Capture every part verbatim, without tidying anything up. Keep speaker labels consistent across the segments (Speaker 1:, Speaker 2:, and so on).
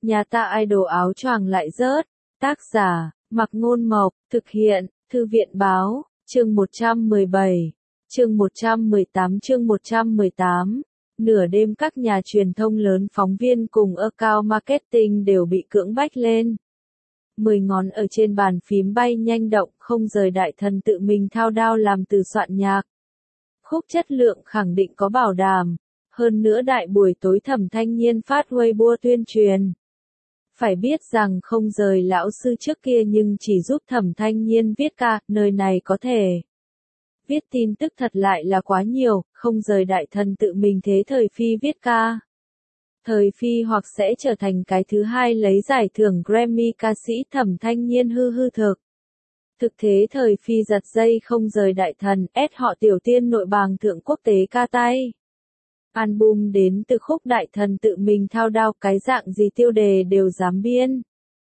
Speaker 1: Nhà ta idol áo choàng lại rớt. Tác giả, Mạc Ngôn Mộc, thực hiện, Thư viện Báo, chương một trăm mười bảy, chương một trăm mười tám chương một trăm mười tám. Nửa đêm các nhà truyền thông lớn phóng viên cùng account marketing đều bị cưỡng bách lên. Mười ngón ở trên bàn phím bay nhanh động, không rời đại thần tự mình thao đao làm từ soạn nhạc. Khúc chất lượng khẳng định có bảo đảm. Hơn nữa đại buổi tối Thẩm Thanh Nhiên phát Weibo tuyên truyền. Phải biết rằng không rời lão sư trước kia nhưng chỉ giúp Thẩm Thanh Nhiên viết ca, nơi này có thể viết tin tức thật lại là quá nhiều, không rời đại thần tự mình thế Thời Phi viết ca. Thời Phi hoặc sẽ trở thành cái thứ hai lấy giải thưởng Grammy ca sĩ Thẩm Thanh Nhiên hư hư thực. Thực thế Thời Phi giật dây không rời đại thần, ép họ Tiểu Tiên nội bàng thượng quốc tế ca tay. Album đến từ khúc đại thần tự mình thao đao, cái dạng gì tiêu đề đều dám biên.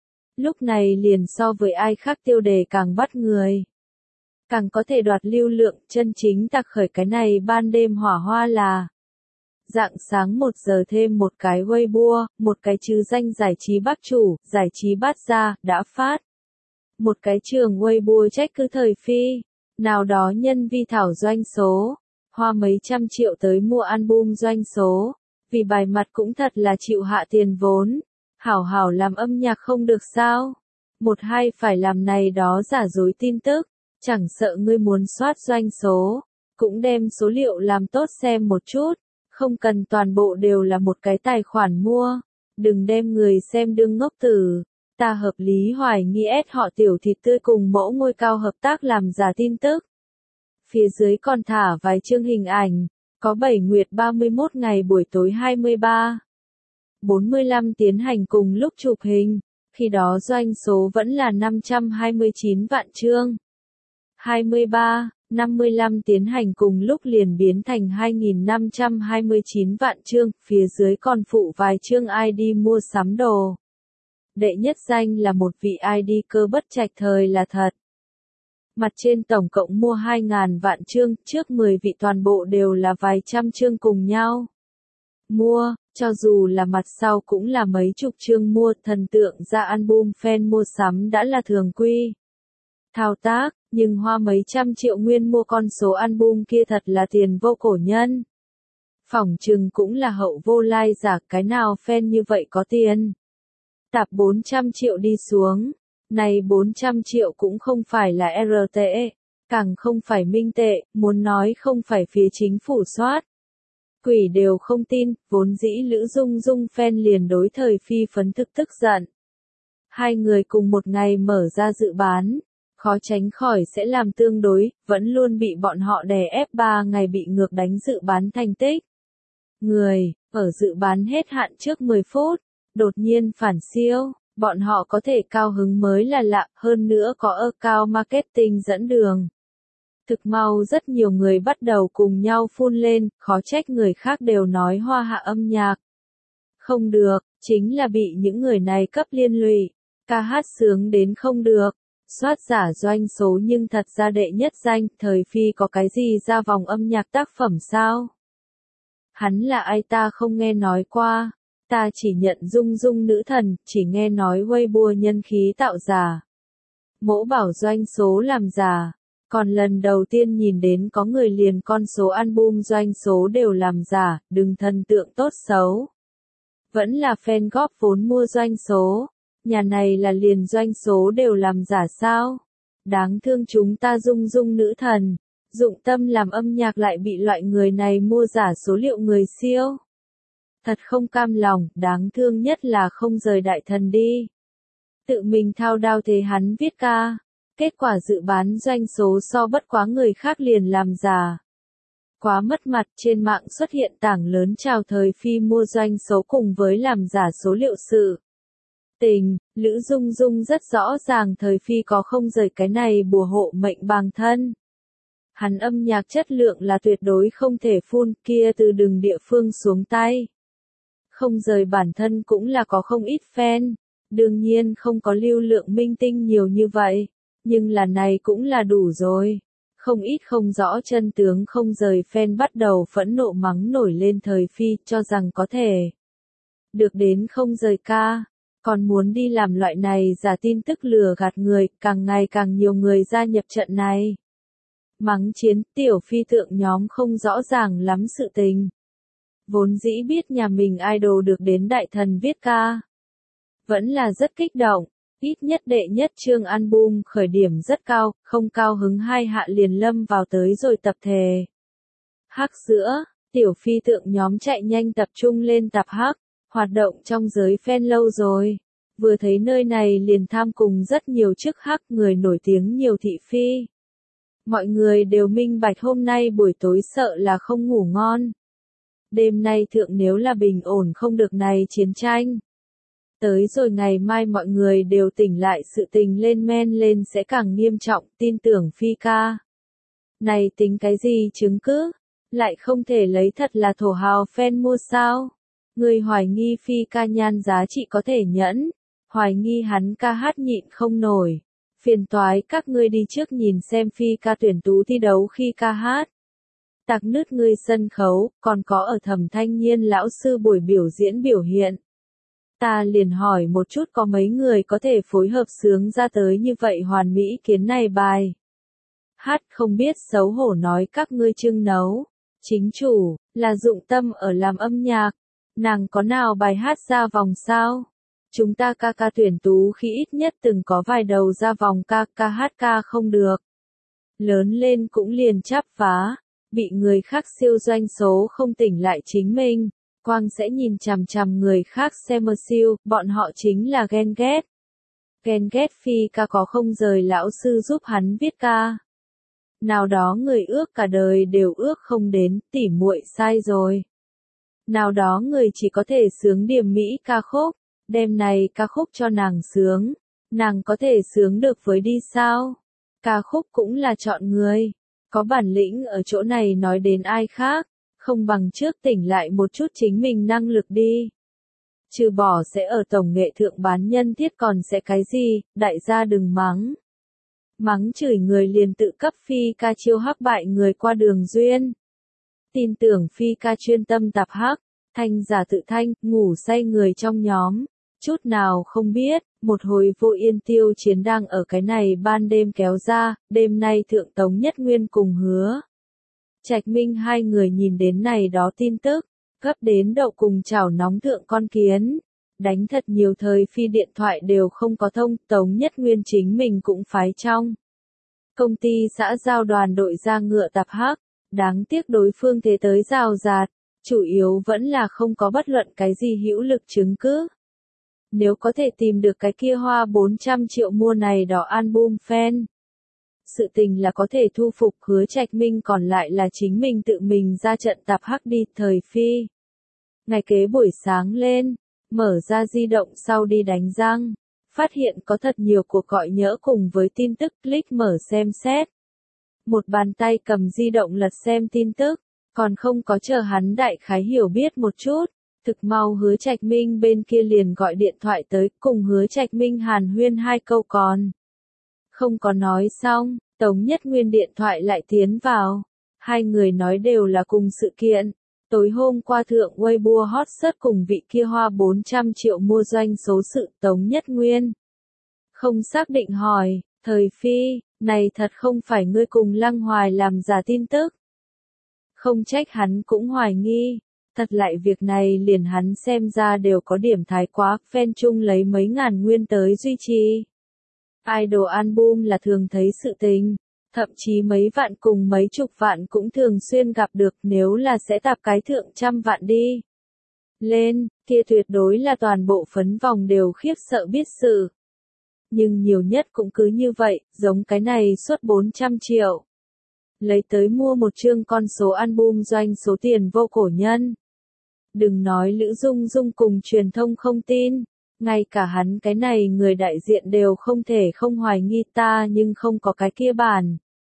Speaker 1: Lúc này liền so với ai khác tiêu đề càng bắt người. Càng có thể đoạt lưu lượng, chân chính tạc khởi cái này ban đêm hỏa hoa là. Rạng sáng một giờ thêm một cái Weibo, một cái chứ danh giải trí bác chủ, giải trí bát gia, đã phát. Một cái trường Weibo trách cứ Thời Phi, nào đó nhân vi thảo doanh số. Hoa mấy trăm triệu tới mua album doanh số, vì bài mặt cũng thật là chịu hạ tiền vốn. Hảo hảo làm âm nhạc không được sao? Một hai phải làm này đó giả dối tin tức, chẳng sợ ngươi muốn soát doanh số, cũng đem số liệu làm tốt xem một chút, không cần toàn bộ đều là một cái tài khoản mua, đừng đem người xem đương ngốc tử. Ta hợp lý hoài nghi ép họ Tiểu Thịt Tươi cùng mẫu ngôi cao hợp tác làm giả tin tức. Phía dưới còn thả vài chương hình ảnh, có bảy nguyệt ba mươi mốt ngày buổi tối hai mươi ba, bốn mươi lăm tiến hành cùng lúc chụp hình, khi đó doanh số vẫn là năm trăm hai mươi chín vạn chương. hai mươi ba, năm mươi lăm tiến hành cùng lúc liền biến thành hai nghìn năm trăm hai mươi chín vạn chương, phía dưới còn phụ vài chương i đê mua sắm đồ. Đệ nhất danh là một vị i đê cơ bất trạch thời là thật. Mặt trên tổng cộng mua hai nghìn vạn chương, trước mười vị toàn bộ đều là vài trăm chương cùng nhau. Mua, cho dù là mặt sau cũng là mấy chục chương mua, thần tượng ra album fan mua sắm đã là thường quy. Thao tác, nhưng hoa mấy trăm triệu nguyên mua con số album kia thật là tiền vô cổ nhân. Phỏng chừng cũng là hậu vô lai giả, cái nào fan như vậy có tiền. Tạp bốn trăm triệu đi xuống. Này bốn trăm triệu cũng không phải là rờ tê, càng không phải minh tệ, muốn nói không phải phía chính phủ soát. Quỷ đều không tin, vốn dĩ Lữ Dung Dung fan liền đối Thời Phi phấn thực tức giận. Hai người cùng một ngày mở ra dự bán, khó tránh khỏi sẽ làm tương đối, vẫn luôn bị bọn họ đè ép ba ngày bị ngược đánh dự bán thành tích. Người, ở dự bán hết hạn trước mười phút, đột nhiên phản siêu. Bọn họ có thể cao hứng mới là lạ, hơn nữa có account marketing dẫn đường. Thực mau rất nhiều người bắt đầu cùng nhau phun lên, khó trách người khác đều nói hoa hạ âm nhạc. Không được, chính là bị những người này cấp liên lụy, ca hát sướng đến không được, soát giả doanh số nhưng thật ra đệ nhất danh, Thời Phi có cái gì ra vòng âm nhạc tác phẩm sao? Hắn là ai ta không nghe nói qua. Ta chỉ nhận Dung Dung nữ thần, chỉ nghe nói Weibo nhân khí tạo giả. Mỗ bảo doanh số làm giả. Còn lần đầu tiên nhìn đến có người liền con số album doanh số đều làm giả, đừng thần tượng tốt xấu. Vẫn là fan góp vốn mua doanh số. Nhà này là liền doanh số đều làm giả sao? Đáng thương chúng ta Dung Dung nữ thần. Dụng tâm làm âm nhạc lại bị loại người này mua giả số liệu người siêu. Thật không cam lòng, đáng thương nhất là không rời đại thần đi. Tự mình thao đao thế hắn viết ca. Kết quả dự bán doanh số so bất quá người khác liền làm giả. Quá mất mặt, trên mạng xuất hiện tảng lớn chào Thời Phi mua doanh số cùng với làm giả số liệu sự. Tình, Lữ Dung Dung rất rõ ràng Thời Phi có không rời cái này bùa hộ mệnh bằng thân. Hắn âm nhạc chất lượng là tuyệt đối không thể phun, kia từ đường địa phương xuống tay. Không rời bản thân cũng là có không ít fan, đương nhiên không có lưu lượng minh tinh nhiều như vậy, nhưng là này cũng là đủ rồi. Không ít không rõ chân tướng không rời fan bắt đầu phẫn nộ mắng nổi lên Thời Phi, cho rằng có thể được đến không rời ca, Còn muốn đi làm loại này giả tin tức lừa gạt người, càng ngày càng nhiều người gia nhập trận này. Mắng chiến, tiểu phi tượng nhóm không rõ ràng lắm sự tình. Vốn dĩ biết nhà mình idol được đến đại thần viết ca. Vẫn là rất kích động, ít nhất đệ nhất chương album khởi điểm rất cao, không cao hứng hai hạ liền lâm vào tới rồi tập thể. Hắc giữa, tiểu phi tượng nhóm chạy nhanh tập trung lên tập hắc, hoạt động trong giới fan lâu rồi. Vừa thấy nơi này liền tham cùng rất nhiều chức hắc người nổi tiếng nhiều thị phi. Mọi người đều minh bạch hôm nay buổi tối sợ là không ngủ ngon. Đêm nay thượng nếu là bình ổn không được này chiến tranh. Tới rồi ngày mai mọi người đều tỉnh lại sự tình lên men lên sẽ càng nghiêm trọng, tin tưởng phi ca. Này tính cái gì chứng cứ? Lại không thể lấy thật là thổ hào fan mua sao? Người hoài nghi phi ca nhan giá trị có thể nhẫn. Hoài nghi hắn ca hát nhịn không nổi. Phiền toái các ngươi đi trước nhìn xem phi ca tuyển tú thi đấu khi ca hát. Tạc nứt ngươi sân khấu, còn có ở Thẩm Thanh Nhiên lão sư buổi biểu diễn biểu hiện. Ta liền hỏi một chút có mấy người có thể phối hợp sướng ra tới như vậy hoàn mỹ kiến này bài. Hát không biết xấu hổ nói các ngươi trưng nấu. Chính chủ, là dụng tâm ở làm âm nhạc. Nàng có nào bài hát ra vòng sao? Chúng ta ca ca tuyển tú khi ít nhất từng có vài đầu ra vòng ca ca hát ca không được. Lớn lên cũng liền chắp phá, bị người khác siêu doanh số không tỉnh lại chính mình, quang sẽ nhìn chằm chằm người khác xem mơ siêu, bọn họ chính là ghen ghét. Ghen ghét phi ca có không rời lão sư giúp hắn viết ca. Nào đó người ước cả đời đều ước không đến, tỉ muội sai rồi. Nào đó người chỉ có thể sướng điểm mỹ ca khúc. Đêm này ca khúc cho nàng sướng, nàng có thể sướng được với đi sao? Ca khúc cũng là chọn người, có bản lĩnh ở chỗ này nói đến ai khác, không bằng trước tỉnh lại một chút chính mình năng lực đi. Trừ bỏ sẽ ở tổng nghệ thượng bán nhân thiết còn sẽ cái gì, đại gia đừng mắng. Mắng chửi người liền tự cấp phi ca chiêu hắc bại người qua đường duyên. Tin tưởng phi ca chuyên tâm tập hắc, thanh giả tự thanh, ngủ say người trong nhóm. Chút nào không biết, một hồi vô yên tiêu chiến đang ở cái này ban đêm kéo ra, đêm nay thượng Tống Nhất Nguyên cùng hứa. Trạch Minh hai người nhìn đến này đó tin tức, gấp đến đậu cùng chảo nóng thượng con kiến. Đánh thật nhiều thời phi điện thoại đều không có thông, Tống Nhất Nguyên chính mình cũng phái trong. Công ty xã giao đoàn đội ra ngựa tập hắc, đáng tiếc đối phương thế tới rào rạt, chủ yếu vẫn là không có bất luận cái gì hữu lực chứng cứ. Nếu có thể tìm được cái kia hoa bốn trăm triệu mua này đỏ album fan. Sự tình là có thể thu phục hứa Trạch Minh còn lại là chính mình tự mình ra trận tập hắc đi thời phi. Ngày kế buổi sáng lên, mở ra di động sau đi đánh răng, phát hiện có thật nhiều cuộc gọi nhỡ cùng với tin tức click mở xem xét. Một bàn tay cầm di động lật xem tin tức, còn không có chờ hắn đại khái hiểu biết một chút. Thực mau hứa Trạch Minh bên kia liền gọi điện thoại tới cùng hứa Trạch Minh hàn huyên hai câu còn. Không có nói xong, Tống Nhất Nguyên điện thoại lại tiến vào. Hai người nói đều là cùng sự kiện. Tối hôm qua thượng Weibo hot search cùng vị kia hoa bốn trăm triệu mua doanh số sự Tống Nhất Nguyên. Không xác định hỏi, thời phi, này thật không phải ngươi cùng Lăng Hoài làm giả tin tức. Không trách hắn cũng hoài nghi. Thật lại việc này liền hắn xem ra đều có điểm thái quá, fan chung lấy mấy ngàn nguyên tới duy trì. Idol album là thường thấy sự tình, thậm chí mấy vạn cùng mấy chục vạn cũng thường xuyên gặp được nếu là sẽ tạp cái thượng trăm vạn đi. Lên, kia tuyệt đối là toàn bộ phấn vòng đều khiếp sợ biết sự. Nhưng nhiều nhất cũng cứ như vậy, giống cái này suốt bốn trăm triệu. Lấy tới mua một chương con số album doanh số tiền vô cổ nhân. Đừng nói Lữ Dung Dung cùng truyền thông không tin, ngay cả hắn cái này người đại diện đều không thể không hoài nghi ta nhưng không có cái kia bản.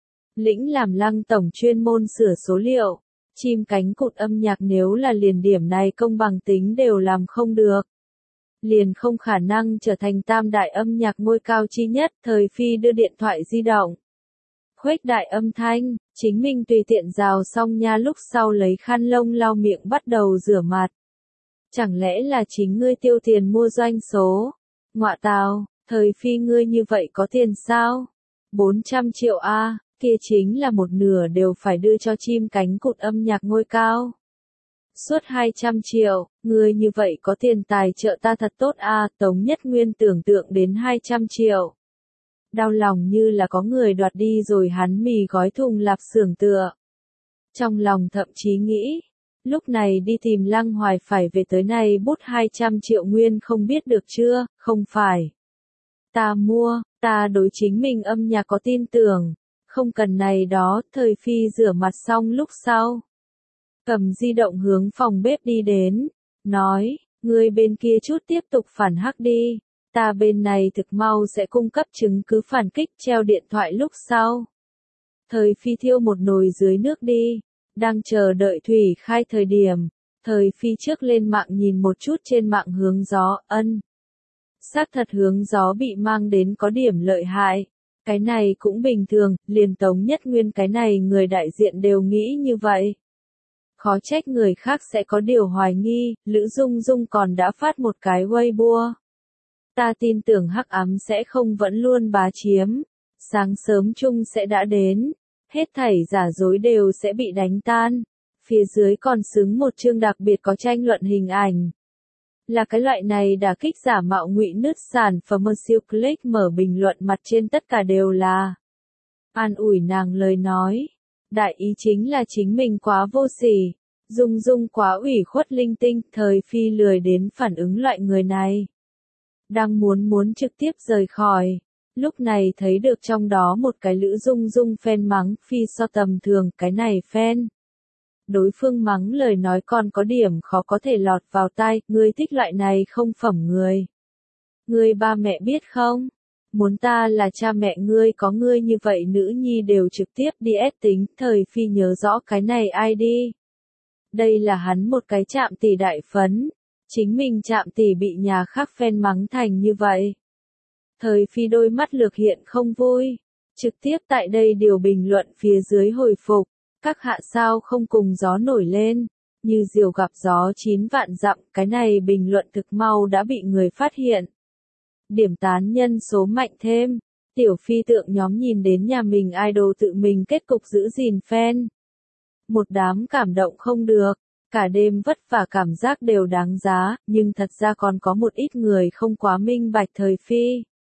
Speaker 1: Lĩnh làm Lăng tổng chuyên môn sửa số liệu, chim cánh cụt âm nhạc nếu là liền điểm này công bằng tính đều làm không được. Liền không khả năng trở thành tam đại âm nhạc ngôi cao chi nhất, thời phi đưa điện thoại di động. Khuếch đại âm thanh, chính mình tùy tiện rào xong nha lúc sau lấy khăn lông lau miệng bắt đầu rửa mặt. Chẳng lẽ là chính ngươi tiêu tiền mua doanh số? Ngọa tào, thời phi ngươi như vậy có tiền sao? bốn trăm triệu a, kia chính là một nửa đều phải đưa cho chim cánh cụt âm nhạc ngôi cao. Suốt hai trăm triệu, ngươi như vậy có tiền tài trợ ta thật tốt a, Tống Nhất Nguyên tưởng tượng đến hai trăm triệu. Đau lòng như là có người đoạt đi rồi hắn mì gói thùng lạp xưởng tựa. Trong lòng thậm chí nghĩ, lúc này đi tìm Lăng Hoài phải về tới này bút hai trăm triệu nguyên không biết được chưa, không phải. Ta mua, ta đối chính mình âm nhạc có tin tưởng, không cần này đó, thời phi rửa mặt xong lúc sau. Cầm di động hướng phòng bếp đi đến, nói, người bên kia chút tiếp tục phản hắc đi, ta bên này thực mau sẽ cung cấp chứng cứ phản kích treo điện thoại lúc sau. Thời phi thiêu một nồi dưới nước đi, đang chờ đợi thủy khai thời điểm, thời phi trước lên mạng nhìn một chút trên mạng hướng gió, ân. Xác thật hướng gió bị mang đến có điểm lợi hại, cái này cũng bình thường, liền Tống Nhất Nguyên cái này người đại diện đều nghĩ như vậy. Khó trách người khác sẽ có điều hoài nghi, Lữ Dung Dung còn đã phát một cái Weibo. Ta tin tưởng hắc ám sẽ không vẫn luôn bá chiếm, sáng sớm chung sẽ đã đến, hết thảy giả dối đều sẽ bị đánh tan. Phía dưới còn xứng một chương đặc biệt có tranh luận hình ảnh. Là cái loại này đả kích giả mạo ngụy nứt sản Pharmacy Click mở bình luận mặt trên tất cả đều là an ủi nàng lời nói. Đại ý chính là chính mình quá vô sỉ, Dung Dung quá ủy khuất linh tinh, thời phi lười đến phản ứng loại người này. Đang muốn muốn trực tiếp rời khỏi, lúc này thấy được trong đó một cái Lữ Dung Dung fan mắng phi so tầm thường, cái này fan. Đối phương mắng lời nói còn có điểm khó có thể lọt vào tai, ngươi thích loại này không phẩm người. Ngươi ba mẹ biết không? Muốn ta là cha mẹ ngươi có ngươi như vậy nữ nhi đều trực tiếp đi ép tính, thời phi nhớ rõ cái này ai đi. Đây là hắn một cái chạm tỷ đại phấn, chính mình chạm tỷ bị nhà khác fan mắng thành như vậy. Thời phi đôi mắt lược hiện không vui, trực tiếp tại đây điều bình luận phía dưới hồi phục, các hạ sao không cùng gió nổi lên, như diều gặp gió chín vạn dặm, cái này bình luận thực mau đã bị người phát hiện. Điểm tán nhân số mạnh thêm, tiểu phi tượng nhóm nhìn đến nhà mình idol tự mình kết cục giữ gìn fan. Một đám cảm động không được, cả đêm vất vả cảm giác đều đáng giá, nhưng thật ra còn có một ít người không quá minh bạch thời phi.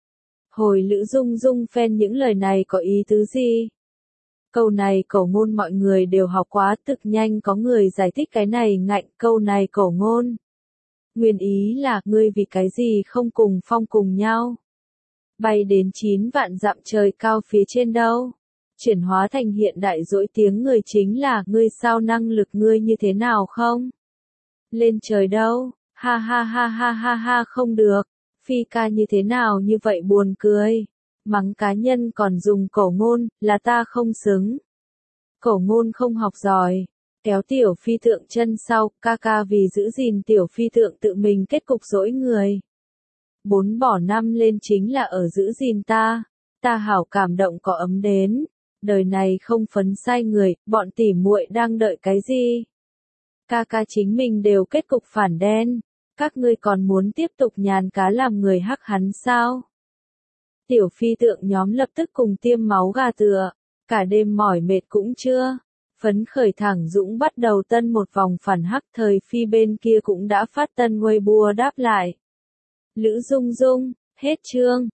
Speaker 1: Hồi Lữ Dung Dung fan những lời này có ý tứ gì? Câu này cổ ngôn mọi người đều học quá, thực nhanh có người giải thích cái này ngạnh, câu này cổ ngôn. Nguyên ý là, ngươi vì cái gì không cùng phong cùng nhau? Bay đến chín vạn dặm trời cao phía trên đâu? Chuyển hóa thành hiện đại dỗi tiếng người chính là, ngươi sao năng lực ngươi như thế nào không? Lên trời đâu? Ha ha ha ha ha ha không được. Phi ca như thế nào như vậy buồn cười. Mắng cá nhân còn dùng cổ ngôn, là ta không xứng. Cổ ngôn không học giỏi. Kéo tiểu phi tượng chân sau, ca ca vì giữ gìn tiểu phi tượng tự mình kết cục dỗi người. Bốn bỏ năm lên chính là ở giữ gìn ta. Ta hảo cảm động có ấm đến. Đời này không phấn sai người, bọn tỉ muội đang đợi cái gì? Ca ca chính mình đều kết cục phản đen. Các ngươi còn muốn tiếp tục nhàn cá làm người hắc hắn sao? Tiểu phi tượng nhóm lập tức cùng tiêm máu gà tựa. Cả đêm mỏi mệt cũng chưa. Phấn khởi thẳng dũng bắt đầu tân một vòng phản hắc, thời phi bên kia cũng đã phát tân Weibo đáp lại. Lữ Dung Dung, hết chương.